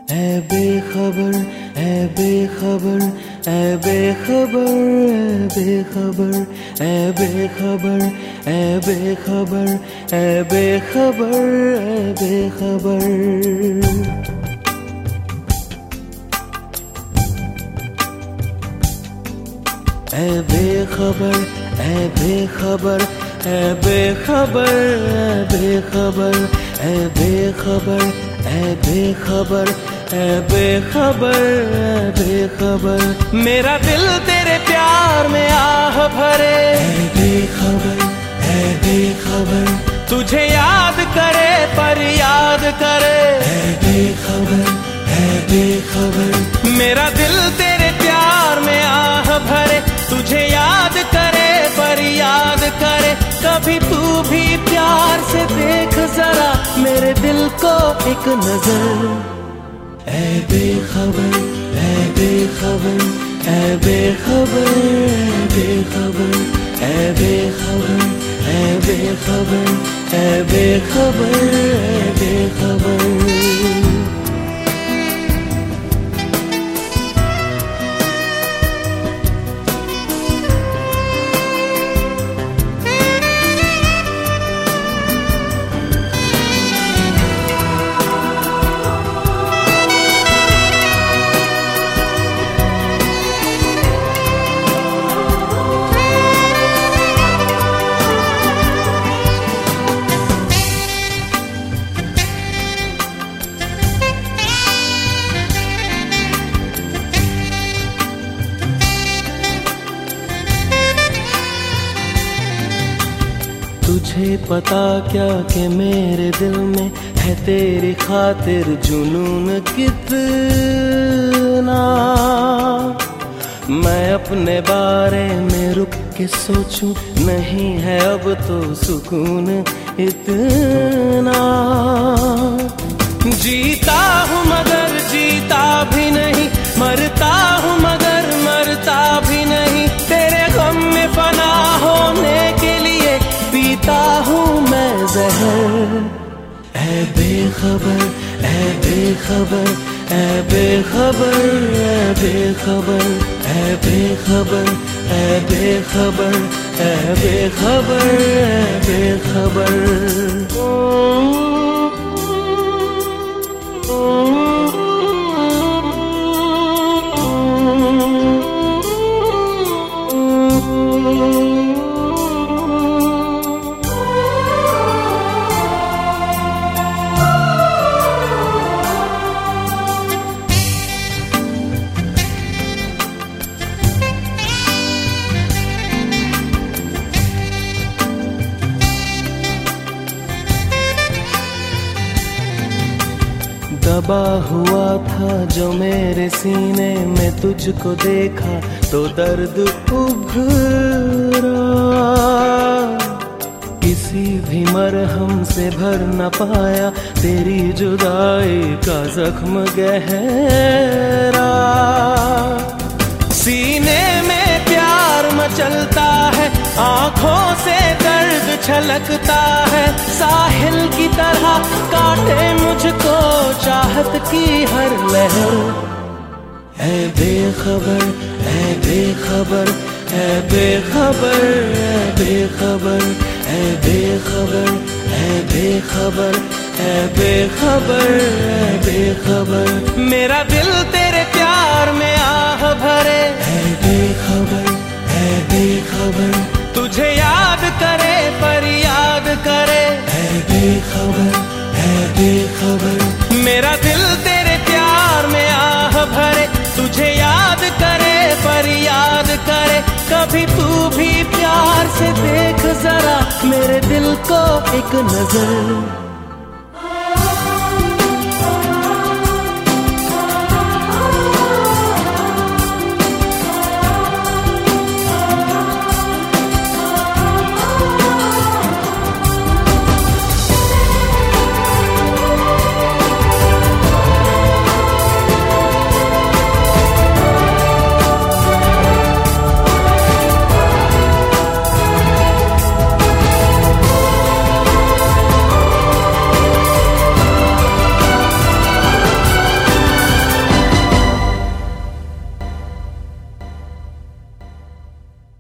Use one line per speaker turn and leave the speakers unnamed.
ऐ बेखबर, ऐ बेखबर, ऐ बेखबर, ऐ बेखबर, ऐ बेखबर, ऐ बेखबर, ऐ बेखबर, ऐ बेखबर, ऐ बेखबर, ऐ बेखबर, ऐ बेखबर, ऐ बेखबर, ऐ बेखबर, ऐ बेखबर, ऐ बेखबर, मेरा दिल तेरे प्यार में आह भरे। ऐ बेखबर, ऐ बेखबर, तुझे याद करे पर याद करे। ऐ बेखबर, ऐ बेखबर, मेरा दिल तेरे प्यार में आह भरे। तुझे याद करे पर याद करे, कभी तू भी प्यार से देख जरा मेरे दिल को एक नजर। ऐ बेखबर, ऐ बेखबर, ऐ बेखबर, ऐ बेखबर, ऐ बेखबर, ऐ बेखबर, ऐ बेखबर, ऐ बेखबर। तुझे पता क्या कि मेरे दिल में है तेरी खातिर जुनून कितना। मैं अपने बारे में रुक के सोचूं, नहीं है अब तो सुकून इतना। जीता हूँ मगर जीता भी नहीं, मरता हूँ मगर मरता भी नहीं। तेरे गम में फना होने के लिए पीता हूँ मैं जहर। ऐ बेखबर, ऐ बेखबर, ऐ बेखबर, ऐ बेखबर, ऐ बेखबर, ऐ बेखबर, ऐ बेखबर, ऐ बेखबर। दबा हुआ था जो मेरे सीने में, तुझको देखा तो दर्द उभरा। किसी भी मरहम से भर न पाया तेरी जुदाई का जख्म गहरा। सीने में प्यार मचलता है, आंखों से दर्द छलकता है। साहिल की तरह काटे मुझको चाहत की हर लहर। ऐ बेखबर, ऐ बेखबर, ऐ बेखबर, ऐ बेखबर, ऐ बेखबर, ऐ बेखबर, ऐ बेखबर, ऐ बेखबर, मेरा दिल तेरे प्यार में आह भरे। ऐ बेखबर, ऐ बेखबर, तुझे याद करे पर याद करे। ऐ बेखबर, ऐ बेखबर, मेरा दिल तेरे प्यार में आह भरे। तुझे याद करे पर याद करे, कभी तू भी प्यार से देख जरा मेरे दिल को एक नजर।